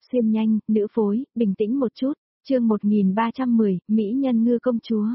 xuyên nhanh, nữ phối, bình tĩnh một chút, chương 1310, Mỹ nhân ngư công chúa.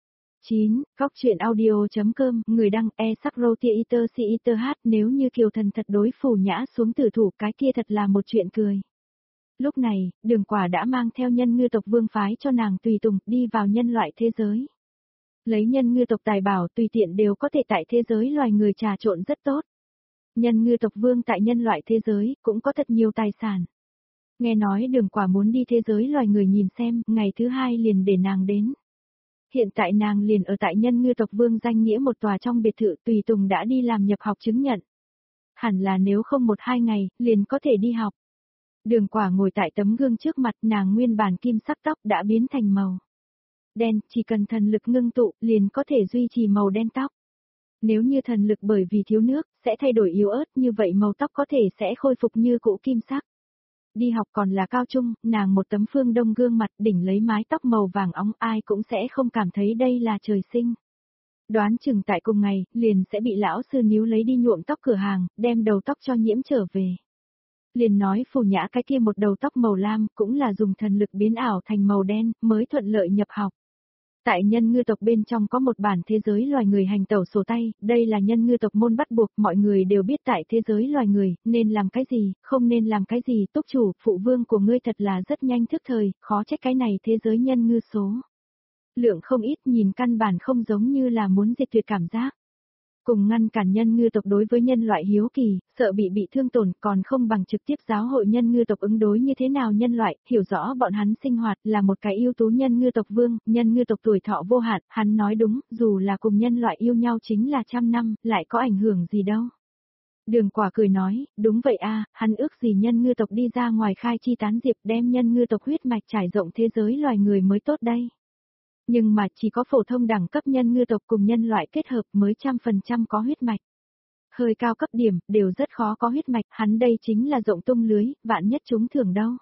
9. Góc truyện audio.com, người đăng e-sắc-rô-tia-iter-si-iter-hát, nếu như Kiều Thần thật đối Phù Nhã xuống tử thủ cái kia thật là một chuyện cười. Lúc này, Đường Quả đã mang theo nhân ngư tộc vương phái cho nàng tùy tùng đi vào nhân loại thế giới. Lấy nhân ngư tộc tài bảo tùy tiện đều có thể tại thế giới loài người trà trộn rất tốt. Nhân ngư tộc vương tại nhân loại thế giới cũng có thật nhiều tài sản. Nghe nói Đường Quả muốn đi thế giới loài người nhìn xem, ngày thứ hai liền để nàng đến. Hiện tại nàng liền ở tại nhân ngư tộc vương danh nghĩa một tòa trong biệt thự tùy tùng đã đi làm nhập học chứng nhận. Hẳn là nếu không 1-2 ngày, liền có thể đi học. Đường Quả ngồi tại tấm gương trước mặt, nàng nguyên bản kim sắc tóc đã biến thành màu đen, chỉ cần thần lực ngưng tụ, liền có thể duy trì màu đen tóc. Nếu như thần lực bởi vì thiếu nước, sẽ thay đổi yếu ớt, như vậy màu tóc có thể sẽ khôi phục như cũ kim sắc. Đi học còn là cao trung, nàng một tấm phương đông gương mặt đỉnh lấy mái tóc màu vàng óng, ai cũng sẽ không cảm thấy đây là trời sinh. Đoán chừng tại cùng ngày, liền sẽ bị lão sư níu lấy đi nhuộm tóc cửa hàng, đem đầu tóc cho nhiễm trở về. Liền nói Phù Nhã cái kia một đầu tóc màu lam, cũng là dùng thần lực biến ảo thành màu đen, mới thuận lợi nhập học. Tại nhân ngư tộc bên trong có một bản thế giới loài người hành tẩu sổ tay, đây là nhân ngư tộc môn bắt buộc, mọi người đều biết tại thế giới loài người, nên làm cái gì, không nên làm cái gì, túc chủ, phụ vương của ngươi thật là rất nhanh thức thời, khó trách cái này thế giới nhân ngư số. Lượng không ít, nhìn căn bản không giống như là muốn diệt tuyệt cảm giác. Cùng ngăn cản nhân ngư tộc đối với nhân loại hiếu kỳ, sợ bị thương tổn, còn không bằng trực tiếp giáo hội nhân ngư tộc ứng đối như thế nào nhân loại, hiểu rõ bọn hắn sinh hoạt, là một cái ưu tú nhân ngư tộc vương, nhân ngư tộc tuổi thọ vô hạn, hắn nói đúng, dù là cùng nhân loại yêu nhau chính là 100 năm, lại có ảnh hưởng gì đâu. Đường Quả cười nói, đúng vậy a, hắn ước gì nhân ngư tộc đi ra ngoài khai chi tán diệp, đem nhân ngư tộc huyết mạch trải rộng thế giới loài người mới tốt đây. Nhưng mà chỉ có phổ thông đẳng cấp nhân ngư tộc cùng nhân loại kết hợp mới 100% có huyết mạch. Hơi cao cấp điểm, đều rất khó có huyết mạch, hắn đây chính là rộng tung lưới, vạn nhất chúng thưởng đâu.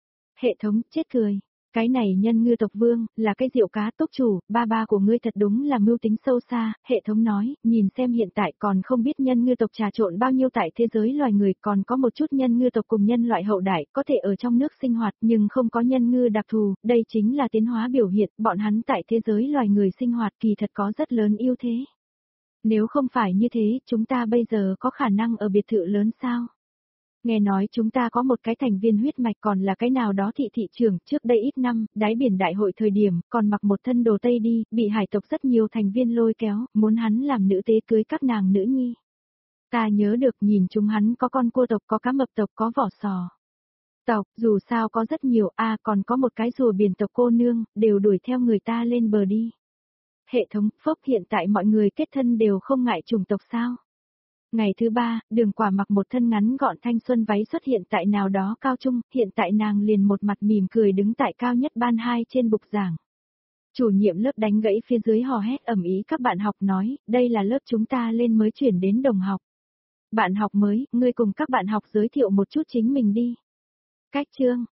Hệ thống, chết cười. Cái này nhân ngư tộc vương, là cái rượu cá túc chủ, ba của ngươi thật đúng là mưu tính sâu xa, hệ thống nói, nhìn xem hiện tại còn không biết nhân ngư tộc trà trộn bao nhiêu tại thế giới loài người, còn có một chút nhân ngư tộc cùng nhân loại hậu đại, có thể ở trong nước sinh hoạt, nhưng không có nhân ngư đặc thù, đây chính là tiến hóa biểu hiện, bọn hắn tại thế giới loài người sinh hoạt kỳ thật có rất lớn ưu thế. Nếu không phải như thế, chúng ta bây giờ có khả năng ở biệt thự lớn sao? Nghe nói chúng ta có một cái thành viên huyết mạch còn là cái nào đó thị trưởng, trước đây ít năm, đáy biển đại hội thời điểm, còn mặc một thân đồ tây đi, bị hải tộc rất nhiều thành viên lôi kéo, muốn hắn làm nữ tế cưới các nàng nữ nhi. Ta nhớ được nhìn chúng hắn có con cua tộc, có cá mập tộc, có vỏ sò tộc, dù sao có rất nhiều, còn có một cái rùa biển tộc cô nương, đều đuổi theo người ta lên bờ đi. Hệ thống, phốc hiện tại mọi người kết thân đều không ngại chủng tộc sao? Ngày thứ 3, Đường Quả mặc một thân ngắn gọn thanh xuân váy xuất hiện tại nào đó cao trung, hiện tại nàng liền một mặt mỉm cười đứng tại cao nhất ban 2 trên bục giảng. Chủ nhiệm lớp đánh gãy phía dưới hò hét ầm ĩ các bạn học nói, đây là lớp chúng ta lên mới chuyển đến đồng học. Bạn học mới, ngươi cùng các bạn học giới thiệu một chút chính mình đi. Cách chương.